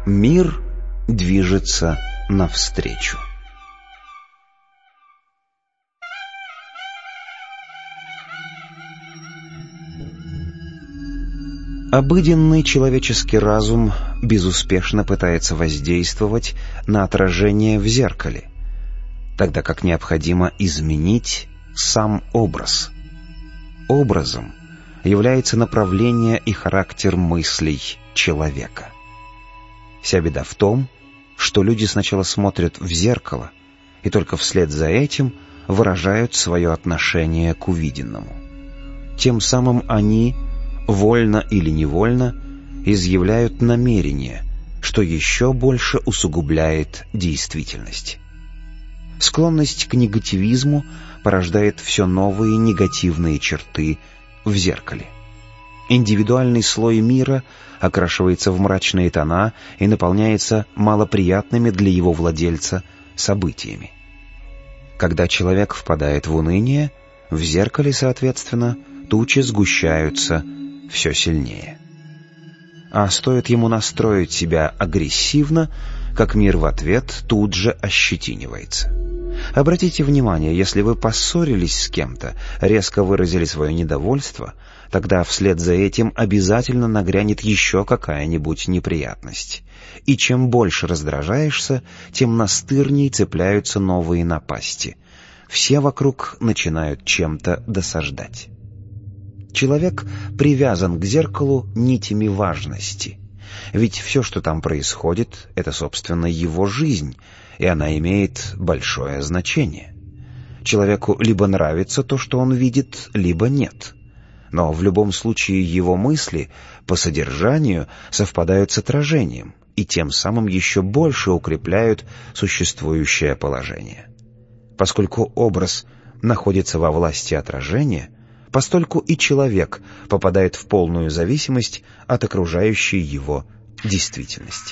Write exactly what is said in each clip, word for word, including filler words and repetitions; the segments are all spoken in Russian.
Мир движется навстречу. Обыденный человеческий разум безуспешно пытается воздействовать на отражение в зеркале, тогда как необходимо изменить сам образ. Образом является направление и характер мыслей человека. Вся беда в том, что люди сначала смотрят в зеркало и только вслед за этим выражают свое отношение к увиденному. Тем самым они, вольно или невольно, изъявляют намерение, что еще больше усугубляет действительность. Склонность к негативизму порождает все новые негативные черты в зеркале. Индивидуальный слой мира окрашивается в мрачные тона и наполняется малоприятными для его владельца событиями. Когда человек впадает в уныние, в зеркале, соответственно, тучи сгущаются все сильнее. А стоит ему настроить себя агрессивно, как мир в ответ тут же ощетинивается. Обратите внимание, если вы поссорились с кем-то, резко выразили свое недовольство, тогда вслед за этим обязательно нагрянет еще какая-нибудь неприятность. И чем больше раздражаешься, тем настырней цепляются новые напасти. Все вокруг начинают чем-то досаждать. Человек привязан к зеркалу нитями важности. Ведь все, что там происходит, это, собственно, его жизнь, и она имеет большое значение. Человеку либо нравится то, что он видит, либо нет. Но в любом случае его мысли по содержанию совпадают с отражением и тем самым еще больше укрепляют существующее положение. Поскольку образ находится во власти отражения, постольку и человек попадает в полную зависимость от окружающей его действительности.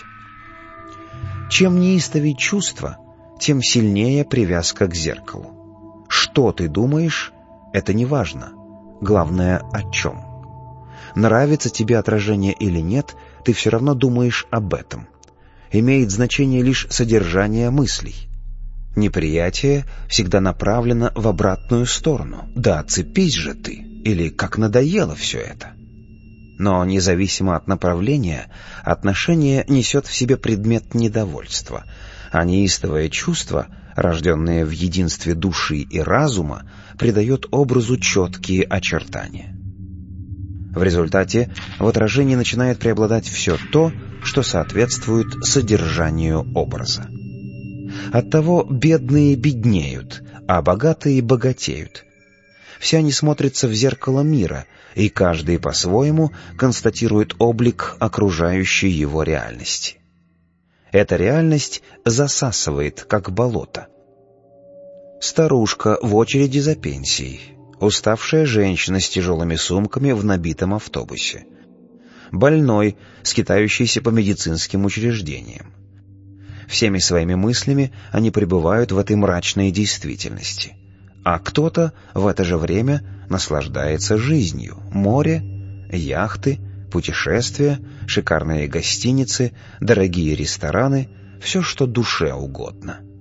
Чем неистовее чувство, тем сильнее привязка к зеркалу. Что ты думаешь, это не важно. Главное, о чем. Нравится тебе отражение или нет, ты все равно думаешь об этом. Имеет значение лишь содержание мыслей. Неприятие всегда направлено в обратную сторону. Да отцепись же ты, или как надоело все это. Но независимо от направления, отношение несет в себе предмет недовольства, а неистовое чувство, рожденное в единстве души и разума, придает образу четкие очертания. В результате в отражении начинает преобладать все то, что соответствует содержанию образа. Оттого бедные беднеют, а богатые богатеют. Все они смотрятся в зеркало мира, и каждый по-своему констатирует облик окружающей его реальности. Эта реальность засасывает, как болото. Старушка в очереди за пенсией, уставшая женщина с тяжелыми сумками в набитом автобусе, больной, скитающийся по медицинским учреждениям. Всеми своими мыслями они пребывают в этой мрачной действительности. А кто-то в это же время наслаждается жизнью. Море, яхты, путешествия, шикарные гостиницы, дорогие рестораны — все, что душе угодно.